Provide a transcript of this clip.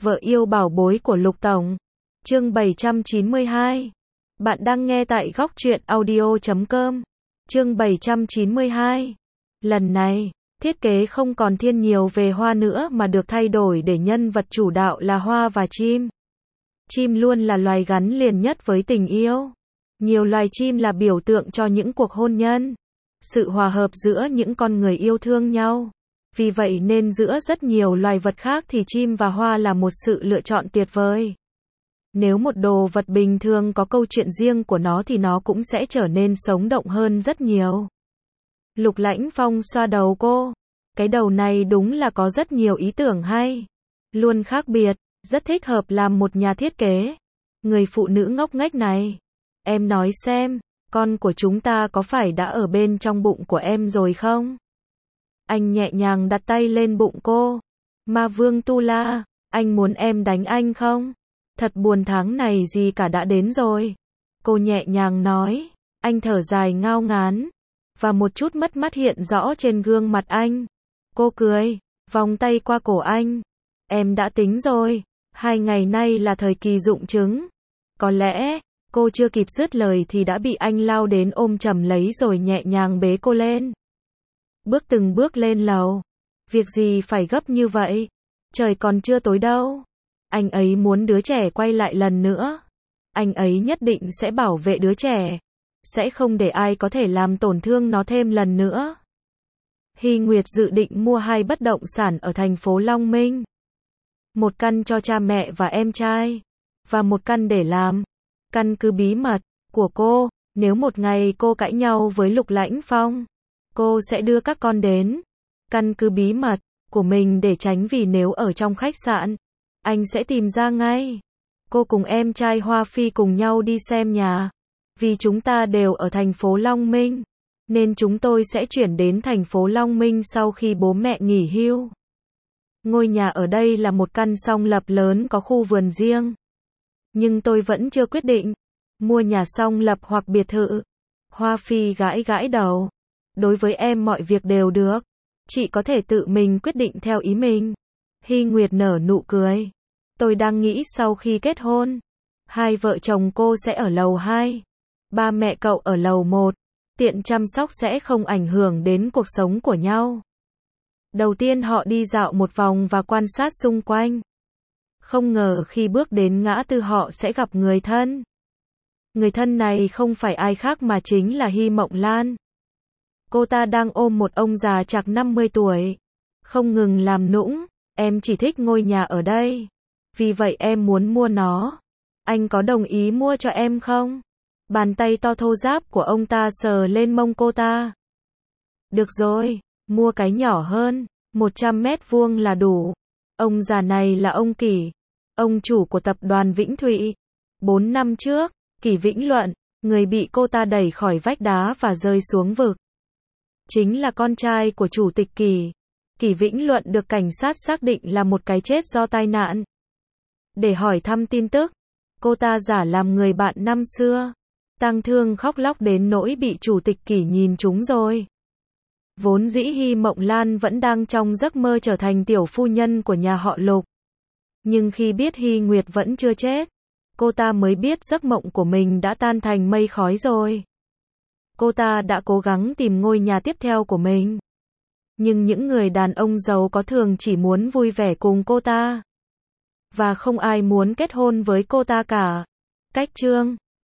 Vợ yêu bảo bối của Lục Tổng. Chương 792. Bạn đang nghe tại góc truyện audio.com. Chương 792. Lần này, thiết kế không còn thiên nhiều về hoa nữa mà được thay đổi để nhân vật chủ đạo là hoa và chim. Chim luôn là loài gắn liền nhất với tình yêu. Nhiều loài chim là biểu tượng cho những cuộc hôn nhân, sự hòa hợp giữa những con người yêu thương nhau. Vì vậy nên giữa rất nhiều loài vật khác thì chim và hoa là một sự lựa chọn tuyệt vời. Nếu một đồ vật bình thường có câu chuyện riêng của nó thì nó cũng sẽ trở nên sống động hơn rất nhiều. Lục Lãnh Phong xoa đầu cô. Cái đầu này đúng là có rất nhiều ý tưởng hay. Luôn khác biệt, rất thích hợp làm một nhà thiết kế. Người phụ nữ ngốc nghếch này. Em nói xem, con của chúng ta có phải đã ở bên trong bụng của em rồi không? Anh nhẹ nhàng đặt tay lên bụng cô. Ma Vương Tu La, anh muốn em đánh anh không? Thật buồn, tháng này gì cả đã đến rồi. Cô nhẹ nhàng nói. Anh thở dài ngao ngán. Và một chút mất mát hiện rõ trên gương mặt anh. Cô cười, vòng tay qua cổ anh. Em đã tính rồi, 2 ngày nay là thời kỳ rụng trứng. Có lẽ, cô chưa kịp dứt lời thì đã bị anh lao đến ôm chầm lấy rồi nhẹ nhàng bế cô lên. Bước từng bước lên lầu. Việc gì phải gấp như vậy? Trời còn chưa tối đâu. Anh ấy muốn đứa trẻ quay lại lần nữa. Anh ấy nhất định sẽ bảo vệ đứa trẻ. Sẽ không để ai có thể làm tổn thương nó thêm lần nữa. Hy Nguyệt dự định mua 2 bất động sản ở thành phố Long Minh. Một căn cho cha mẹ và em trai. Và một căn để làm căn cứ bí mật của cô. Nếu một ngày cô cãi nhau với Lục Lãnh Phong, cô sẽ đưa các con đến căn cứ bí mật của mình để tránh, vì nếu ở trong khách sạn, anh sẽ tìm ra ngay. Cô cùng em trai Hoa Phi cùng nhau đi xem nhà. Vì chúng ta đều ở thành phố Long Minh, nên chúng tôi sẽ chuyển đến thành phố Long Minh sau khi bố mẹ nghỉ hưu. Ngôi nhà ở đây là một căn song lập lớn có khu vườn riêng. Nhưng tôi vẫn chưa quyết định, mua nhà song lập hoặc biệt thự. Hoa Phi gãi gãi đầu. Đối với em mọi việc đều được. Chị có thể tự mình quyết định theo ý mình. Hy Nguyệt nở nụ cười. Tôi đang nghĩ sau khi kết hôn, 2 vợ chồng cô sẽ ở lầu 2. Ba mẹ cậu ở lầu 1. Tiện chăm sóc sẽ không ảnh hưởng đến cuộc sống của nhau. Đầu tiên họ đi dạo một vòng và quan sát xung quanh. Không ngờ khi bước đến ngã tư họ sẽ gặp người thân. Người thân này không phải ai khác mà chính là Hy Mộng Lan. Cô ta đang ôm một ông già chạc 50 tuổi. Không ngừng làm nũng. Em chỉ thích ngôi nhà ở đây. Vì vậy em muốn mua nó. Anh có đồng ý mua cho em không? Bàn tay to thô ráp của ông ta sờ lên mông cô ta. Được rồi, mua cái nhỏ hơn, 100 mét vuông là đủ. Ông già này là ông Kỷ, ông chủ của tập đoàn Vĩnh Thụy. 4 năm trước, Kỷ Vĩnh Luận, người bị cô ta đẩy khỏi vách đá và rơi xuống vực, chính là con trai của chủ tịch Kỷ. Kỷ Vĩnh Luận được cảnh sát xác định là một cái chết do tai nạn. Để hỏi thăm tin tức, cô ta giả làm người bạn năm xưa. Tang thương khóc lóc đến nỗi bị chủ tịch Kỷ nhìn trúng rồi. Vốn dĩ Hy Mộng Lan vẫn đang trong giấc mơ trở thành tiểu phu nhân của nhà họ Lục. Nhưng khi biết Hy Nguyệt vẫn chưa chết, cô ta mới biết giấc mộng của mình đã tan thành mây khói rồi. Cô ta đã cố gắng tìm ngôi nhà tiếp theo của mình. Nhưng những người đàn ông giàu có thường chỉ muốn vui vẻ cùng cô ta. Và không ai muốn kết hôn với cô ta cả. Cách chương